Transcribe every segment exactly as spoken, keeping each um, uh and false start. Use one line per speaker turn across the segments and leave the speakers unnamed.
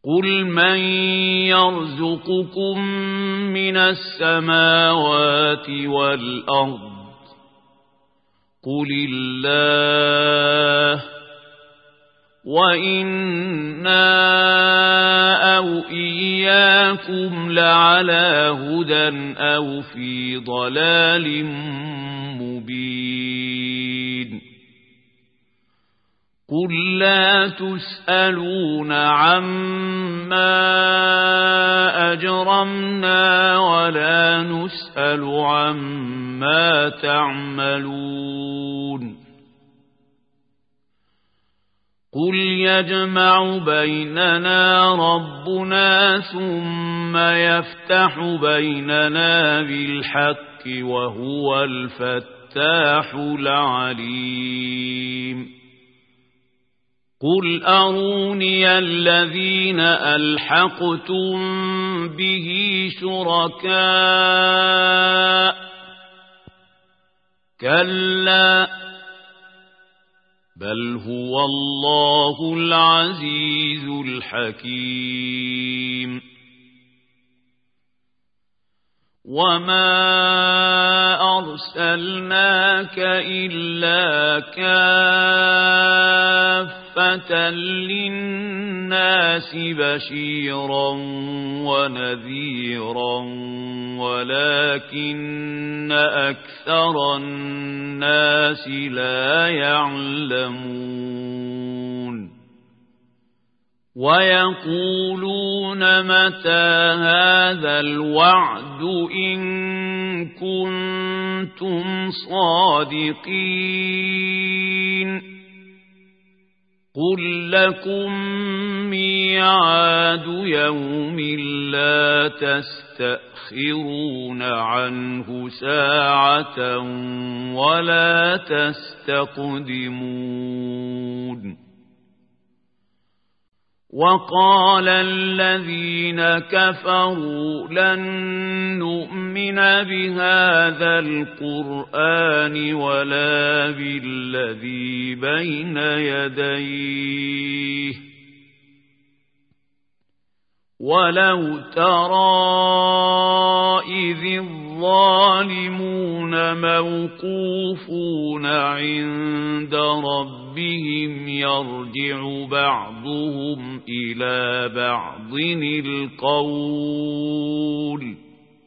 قل من يرزقكم من السماوات والأرض قل الله وإنا أو إياكم لعلى هدى أو في ضلال مبين قل لا تسألون عما أجرمنا ولا نسأل عما تعملون قل يجمع بيننا ربنا ثم يفتح بيننا بالحق وهو الفتاح العليم قل أروني الذين ألحقتم به شركاء كلا بل هو الله العزيز الحكيم وما أرسلناك إلا كافة للناس بشيرا ونذيرا ولكن أكثر الناس لا يعلمون ويقولون متى هذا الوعد إن كنتم صادقين قل لكم ميعاد يوم لا تستأخرون عنه ساعة ولا تستقدمون وقال الذين كفروا لن نؤمن بهذا القرآن ولا بالذي بين يديه ولو ترى إذ الظالمون موقوفون عند ربهم يرجع بعضهم إلى بعض القول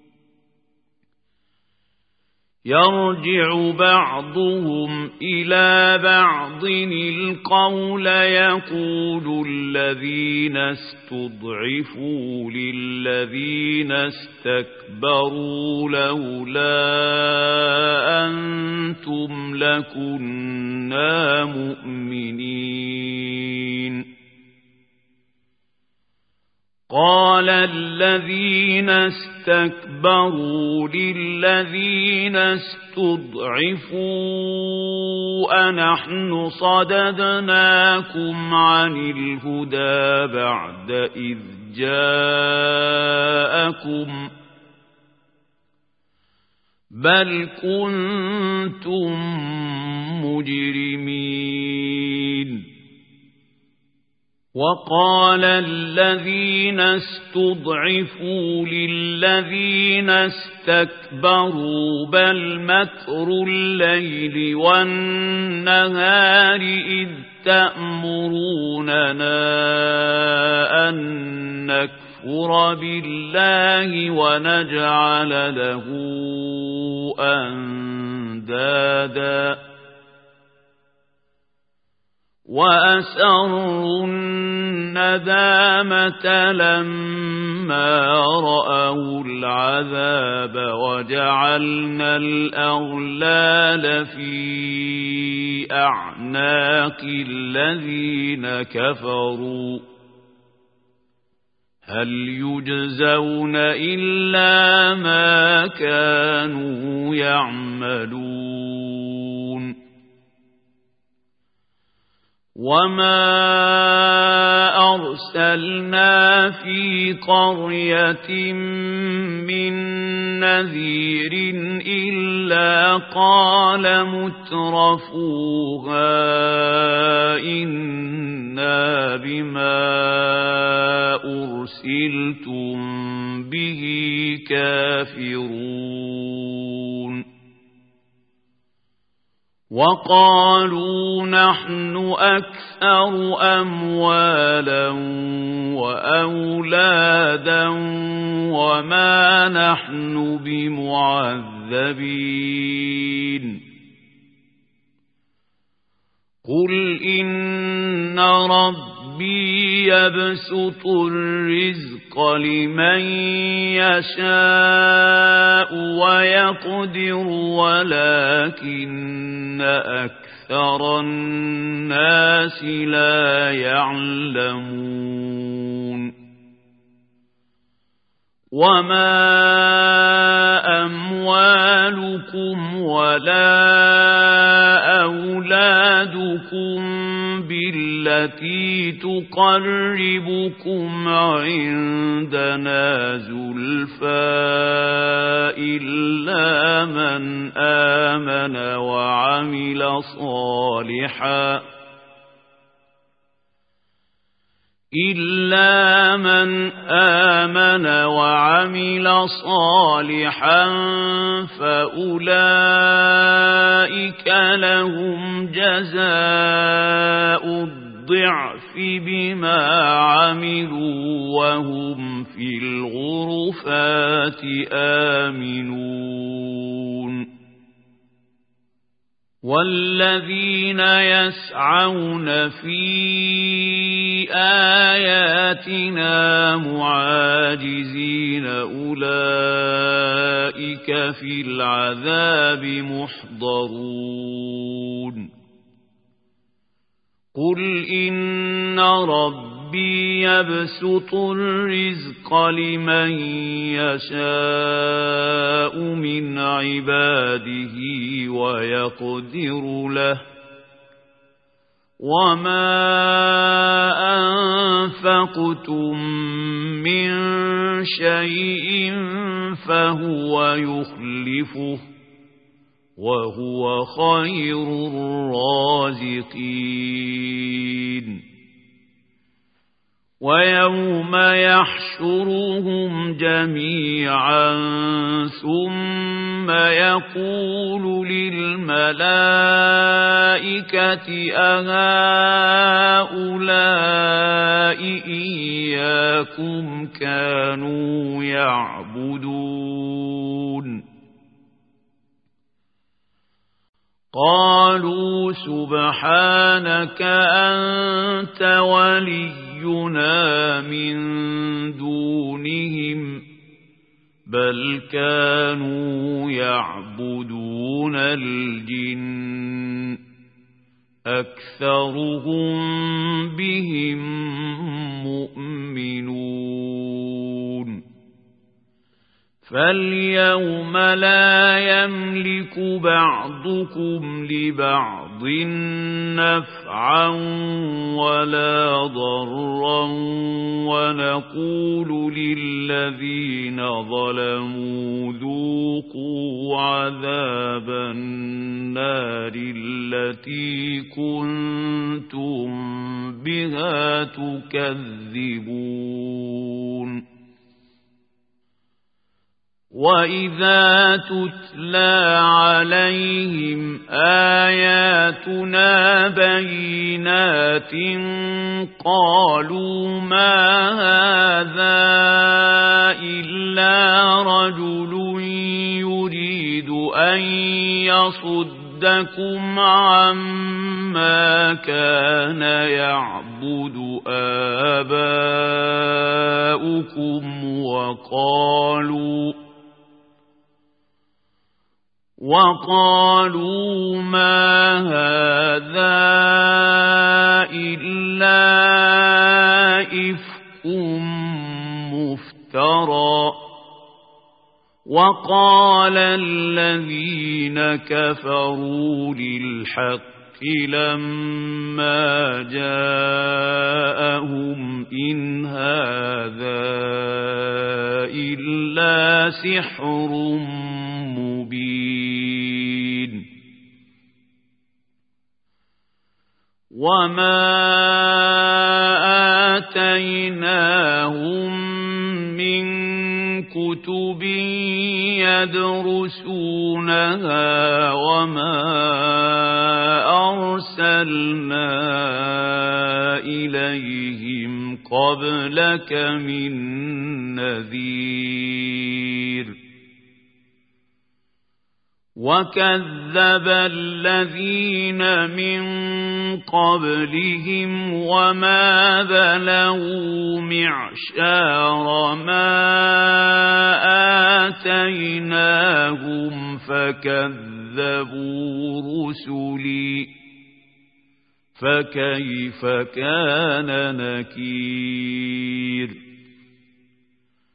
يرجع بعضهم إلى بعض القول يقول الذين استضعفوا للذين استكبروا لولا أنتم لكنا مؤمنين قال الذين استكبروا للذين استضعفوا أنحن صددناكم عن الهدى بعد إذ جاءكم بل كنتم مجرمين وقال الذين استضعفوا للذين استكبروا بل مكر الليل والنهار إذ تأمروننا أن نكفر بالله ونجعل له أندادا وأسروا الندامة لما رأوا العذاب وجعلنا الأغلال في أعناق الذين كفروا هل يجزون إلا ما كانوا يعملون وما أرسلنا في قرية من نذير إلا قال مترفوها إنا بما أرسلتم به كافرون وقالوا نحن أكثر أموالا وأولادا وما نحن بمعذبين قل إن ربي يبسط الرزق لمن يشاء ويقدر ولكن أكثر الناس لا يعلمون وما أموالكم ولا أولادكم بالتي تقربكم عندنا زلفى إلا من آمن وعمل صالحا إلا من آمن وعمل صالحا فأولئك لهم جزاء الضعف بما عملوا وهم في الغرفات آمنون والذين يسعون في آياتنا معاجزين أولئك في العذاب محضرون قل إن ربي يبسط الرزق لمن يشاء من عباده ويقدر له وما أنفقتم من شيء فهو يخلفه وهو خير الرازقين ويوم يحشرهم جميعا ثم يقول للملائكة أهؤلاء إياكم كانوا يعبدون قالوا سبحانك أنت ولينا من دونهم بل كانوا يعبدون الجن أكثرهم بهم مؤمنون فاليوم لا يملك بعضكم لبعض نفعا ولا ضرا ونقول للذين ظلموا ذوقوا عذاب النار التي كنتم بها تكذبون وَإِذَا تُتْلَى عَلَيْهِمْ آيَاتُنَا بَيِّنَاتٍ قَالُوا مَا هَذَا إِلَّا رَجُلٌ يُرِيدُ أَن يَصُدَّكُمْ عَمَّا كَانَ يَعْبُدُ آبَاؤُكُمْ وَقَالُوا وَقَالُوا مَا هَذَا إِلَّا إِفْكٌ مُفْتَرًى وَقَالَ الَّذِينَ كَفَرُوا لِلْحَقِّ لَمَّا جَاءَهُمْ إِنْ هَذَا إِلَّا سِحْرٌ مُبِينٌ وَمَا آتَيْنَاهُم آتيناهم من كتب يدرسونها وما أرسلنا إليهم قبلك من نذير وكذب الذين من قبلهم وما بلغوا معشار ما آتيناهم فكذبوا رسلي فكيف كان نكير